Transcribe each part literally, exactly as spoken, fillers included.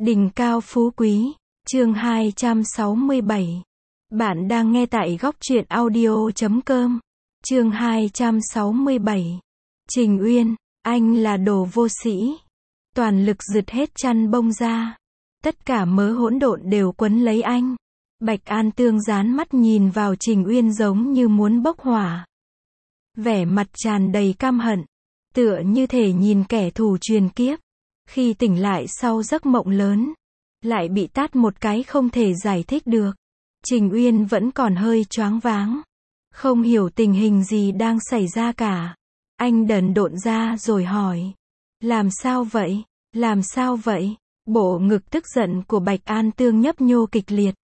Đỉnh cao phú quý, chương hai trăm sáu mươi bảy. Bạn đang nghe tại góc truyện audio chấm com. Chương hai trăm sáu mươi bảy. Trình Uyên, anh là đồ vô sĩ. Toàn lực giật hết chăn bông ra. Tất cả mớ hỗn độn đều quấn lấy anh. Bạch An Tương dán mắt nhìn vào Trình Uyên giống như muốn bốc hỏa. Vẻ mặt tràn đầy căm hận, tựa như thể nhìn kẻ thù truyền kiếp. Khi tỉnh lại sau giấc mộng lớn, lại bị tát một cái không thể giải thích được. Trình Uyên vẫn còn hơi choáng váng, không hiểu tình hình gì đang xảy ra cả. Anh đần độn ra rồi hỏi, làm sao vậy, làm sao vậy? Bộ ngực tức giận của Bạch An Tương nhấp nhô kịch liệt.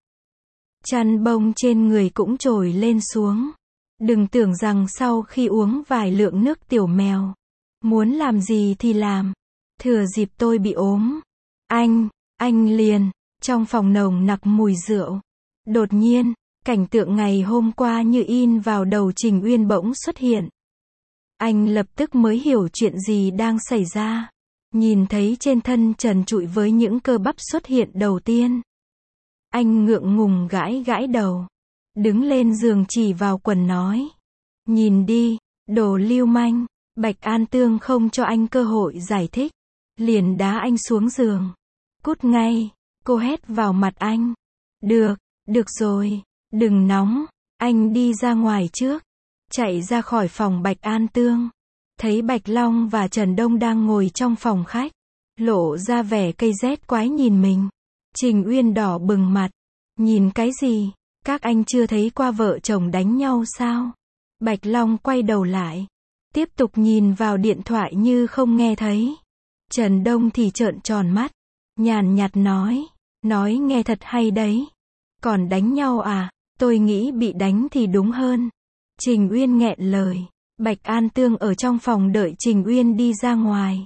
Chăn bông trên người cũng trồi lên xuống. Đừng tưởng rằng sau khi uống vài lượng nước tiểu mèo, muốn làm gì thì làm. Thừa dịp tôi bị ốm, anh, anh liền, trong phòng nồng nặc mùi rượu. Đột nhiên, cảnh tượng ngày hôm qua như in vào đầu Trình Uyên bỗng xuất hiện. Anh lập tức mới hiểu chuyện gì đang xảy ra. Nhìn thấy trên thân trần trụi với những cơ bắp xuất hiện đầu tiên. Anh ngượng ngùng gãi gãi đầu. Đứng lên giường chỉ vào quần nói. Nhìn đi, đồ lưu manh. Bạch An Tương không cho anh cơ hội giải thích. Liền đá anh xuống giường. Cút ngay, cô hét vào mặt anh. Được, được rồi, đừng nóng, anh đi ra ngoài trước. Chạy ra khỏi phòng Bạch An Tương. Thấy Bạch Long và Trần Đông đang ngồi trong phòng khách. Lộ ra vẻ cây rét quái nhìn mình. Trình Uyên đỏ bừng mặt. Nhìn cái gì? Các anh chưa thấy qua vợ chồng đánh nhau sao? Bạch Long quay đầu lại. Tiếp tục nhìn vào điện thoại như không nghe thấy. Trần Đông thì trợn tròn mắt. Nhàn nhạt nói. Nói nghe thật hay đấy. Còn đánh nhau à? Tôi nghĩ bị đánh thì đúng hơn. Trình Uyên nghẹn lời. Bạch An Tương ở trong phòng đợi Trình Uyên đi ra ngoài.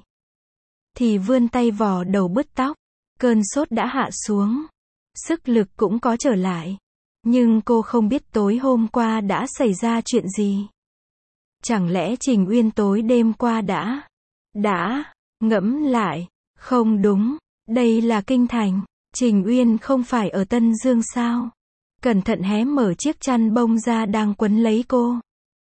Thì vươn tay vò đầu bứt tóc. Cơn sốt đã hạ xuống. Sức lực cũng có trở lại. Nhưng cô không biết tối hôm qua đã xảy ra chuyện gì. Chẳng lẽ Trình Uyên tối đêm qua đã... Đã... Ngẫm lại. Không đúng. Đây là Kinh Thành. Trình Uyên không phải ở Tân Dương sao? Cẩn thận hé mở chiếc chăn bông ra đang quấn lấy cô.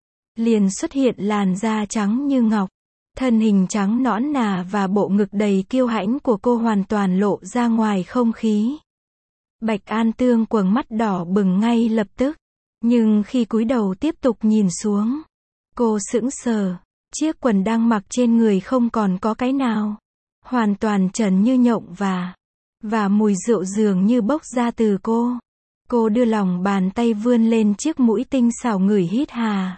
Liền xuất hiện làn da trắng như ngọc. Thân hình trắng nõn nà và bộ ngực đầy kiêu hãnh của cô hoàn toàn lộ ra ngoài không khí. Bạch An Tương quầng mắt đỏ bừng ngay lập tức. Nhưng khi cúi đầu tiếp tục nhìn xuống, cô sững sờ. Chiếc quần đang mặc trên người không còn có cái nào. Hoàn toàn trần như nhộng và... Và mùi rượu dường như bốc ra từ cô. Cô đưa lòng bàn tay vươn lên chiếc mũi tinh xảo ngửi hít hà.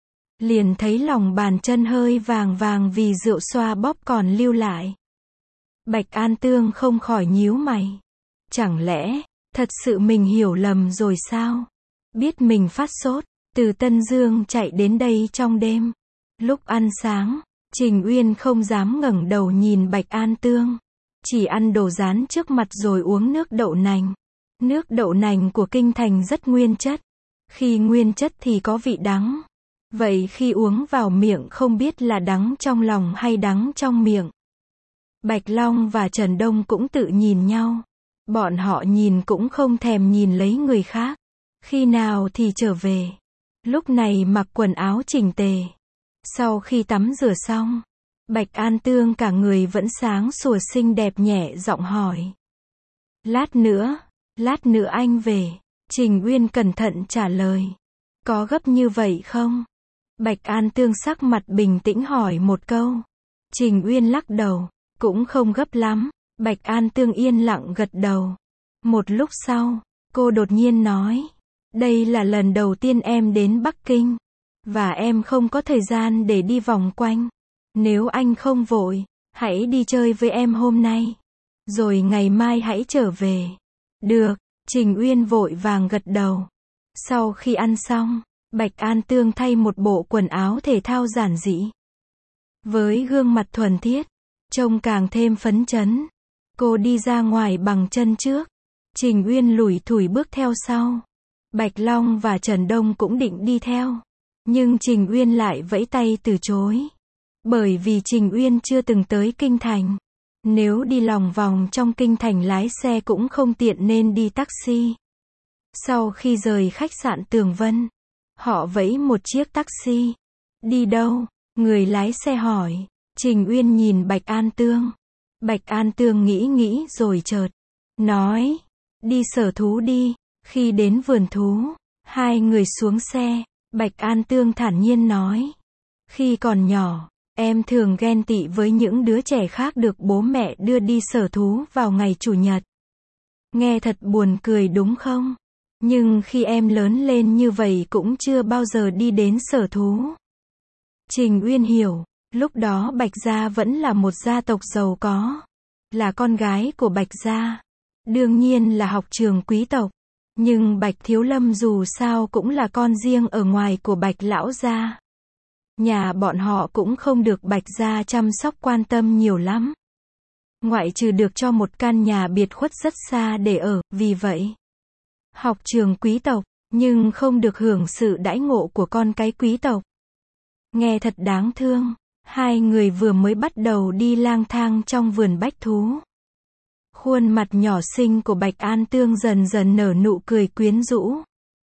Liền thấy lòng bàn chân hơi vàng vàng vì rượu xoa bóp còn lưu lại. Bạch An Tương không khỏi nhíu mày. Chẳng lẽ, thật sự mình hiểu lầm rồi sao? Biết mình phát sốt, từ Tân Dương chạy đến đây trong đêm. Lúc ăn sáng, Trình Uyên không dám ngẩng đầu nhìn Bạch An Tương. Chỉ ăn đồ rán trước mặt rồi uống nước đậu nành. Nước đậu nành của Kinh Thành rất nguyên chất. Khi nguyên chất thì có vị đắng. Vậy khi uống vào miệng không biết là đắng trong lòng hay đắng trong miệng. Bạch Long và Trần Đông cũng tự nhìn nhau. Bọn họ nhìn cũng không thèm nhìn lấy người khác. Khi nào thì trở về. Lúc này mặc quần áo chỉnh tề. Sau khi tắm rửa xong, Bạch An Tương cả người vẫn sáng sủa xinh đẹp nhẹ giọng hỏi. Lát nữa, lát nữa anh về. Trình Uyên cẩn thận trả lời. Có gấp như vậy không? Bạch An Tương sắc mặt bình tĩnh hỏi một câu. Trình Uyên lắc đầu. Cũng không gấp lắm. Bạch An Tương yên lặng gật đầu. Một lúc sau, cô đột nhiên nói. Đây là lần đầu tiên em đến Bắc Kinh. Và em không có thời gian để đi vòng quanh. Nếu anh không vội, hãy đi chơi với em hôm nay. Rồi ngày mai hãy trở về. Được, Trình Uyên vội vàng gật đầu. Sau khi ăn xong, Bạch An Tương thay một bộ quần áo thể thao giản dị. Với gương mặt thuần khiết, trông càng thêm phấn chấn. Cô đi ra ngoài bằng chân trước. Trình Uyên lủi thủi bước theo sau. Bạch Long và Trần Đông cũng định đi theo. Nhưng Trình Uyên lại vẫy tay từ chối. Bởi vì Trình Uyên chưa từng tới Kinh Thành. Nếu đi lòng vòng trong kinh thành lái xe cũng không tiện nên đi taxi. Sau khi rời khách sạn Tường Vân, họ vẫy một chiếc taxi. Đi đâu? Người lái xe hỏi. Trình Uyên nhìn Bạch An Tương. Bạch An Tương nghĩ nghĩ rồi chợt nói, đi sở thú đi. Khi đến vườn thú, hai người xuống xe. Bạch An Tương thản nhiên nói, khi còn nhỏ, em thường ghen tị với những đứa trẻ khác được bố mẹ đưa đi sở thú vào ngày chủ nhật. Nghe thật buồn cười đúng không? Nhưng khi em lớn lên như vậy cũng chưa bao giờ đi đến sở thú. Trình Uyên hiểu, lúc đó Bạch Gia vẫn là một gia tộc giàu có. Là con gái của Bạch Gia. Đương nhiên là học trường quý tộc. Nhưng Bạch Thiếu Lâm dù sao cũng là con riêng ở ngoài của Bạch Lão Gia. Nhà bọn họ cũng không được Bạch Gia chăm sóc quan tâm nhiều lắm. Ngoại trừ được cho một căn nhà biệt khuất rất xa để ở, vì vậy học trường quý tộc, nhưng không được hưởng sự đãi ngộ của con cái quý tộc. Nghe thật đáng thương. Hai người vừa mới bắt đầu đi lang thang trong vườn bách thú. Khuôn mặt nhỏ xinh của Bạch An Tương dần dần nở nụ cười quyến rũ.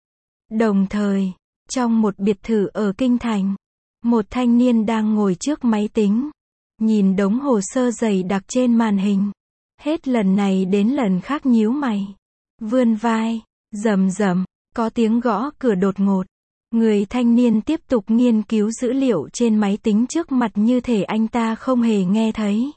Đồng thời, trong một biệt thự ở Kinh Thành, một thanh niên đang ngồi trước máy tính, nhìn đống hồ sơ dày đặc trên màn hình. Hết lần này đến lần khác nhíu mày, vươn vai, rầm rầm, có tiếng gõ cửa đột ngột. Người thanh niên tiếp tục nghiên cứu dữ liệu trên máy tính trước mặt như thể anh ta không hề nghe thấy.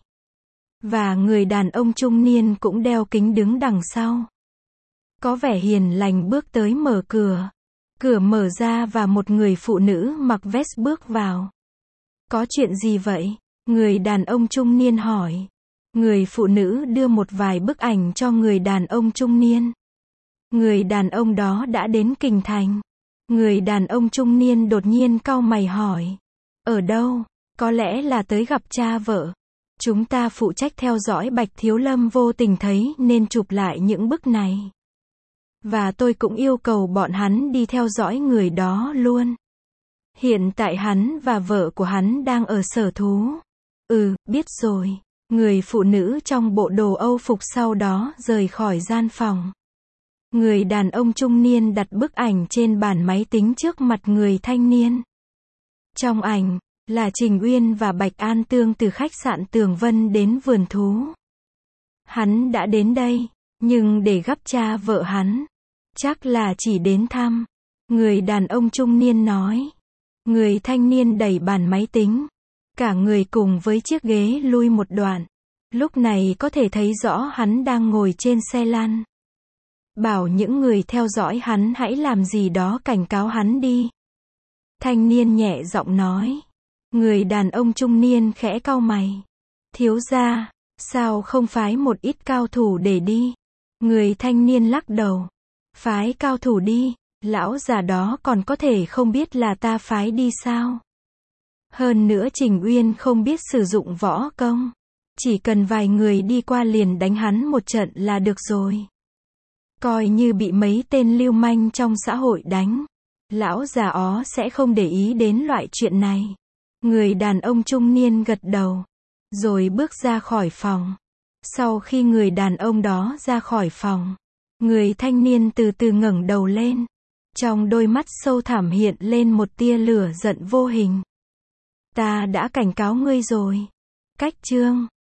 Và người đàn ông trung niên cũng đeo kính đứng đằng sau. Có vẻ hiền lành bước tới mở cửa. Cửa mở ra và một người phụ nữ mặc vest bước vào. Có chuyện gì vậy? Người đàn ông trung niên hỏi. Người phụ nữ đưa một vài bức ảnh cho người đàn ông trung niên. Người đàn ông đó đã đến Kinh Thành. Người đàn ông trung niên đột nhiên cau mày hỏi. Ở đâu? Có lẽ là tới gặp cha vợ. Chúng ta phụ trách theo dõi Bạch Thiếu Lâm vô tình thấy nên chụp lại những bức này. Và tôi cũng yêu cầu bọn hắn đi theo dõi người đó luôn. Hiện tại hắn và vợ của hắn đang ở sở thú. Ừ, biết rồi. Người phụ nữ trong bộ đồ Âu phục sau đó rời khỏi gian phòng. Người đàn ông trung niên đặt bức ảnh trên bàn máy tính trước mặt người thanh niên. Trong ảnh, là Trình Uyên và Bạch An Tương từ khách sạn Tường Vân đến vườn thú. Hắn đã đến đây, nhưng để gặp cha vợ hắn. Chắc là chỉ đến thăm. Người đàn ông trung niên nói. Người thanh niên đẩy bàn máy tính. Cả người cùng với chiếc ghế lui một đoạn. Lúc này có thể thấy rõ hắn đang ngồi trên xe lăn. Bảo những người theo dõi hắn hãy làm gì đó cảnh cáo hắn đi. Thanh niên nhẹ giọng nói. Người đàn ông trung niên khẽ cau mày. Thiếu gia, sao không phái một ít cao thủ để đi? Người thanh niên lắc đầu. Phái cao thủ đi, lão già đó còn có thể không biết là ta phái đi sao? Hơn nữa Trình Uyên không biết sử dụng võ công. Chỉ cần vài người đi qua liền đánh hắn một trận là được rồi. Coi như bị mấy tên lưu manh trong xã hội đánh. Lão già ó sẽ không để ý đến loại chuyện này. Người đàn ông trung niên gật đầu. Rồi bước ra khỏi phòng. Sau khi người đàn ông đó ra khỏi phòng, người thanh niên từ từ ngẩng đầu lên. Trong đôi mắt sâu thẳm hiện lên một tia lửa giận vô hình. Ta đã cảnh cáo ngươi rồi. Cách chương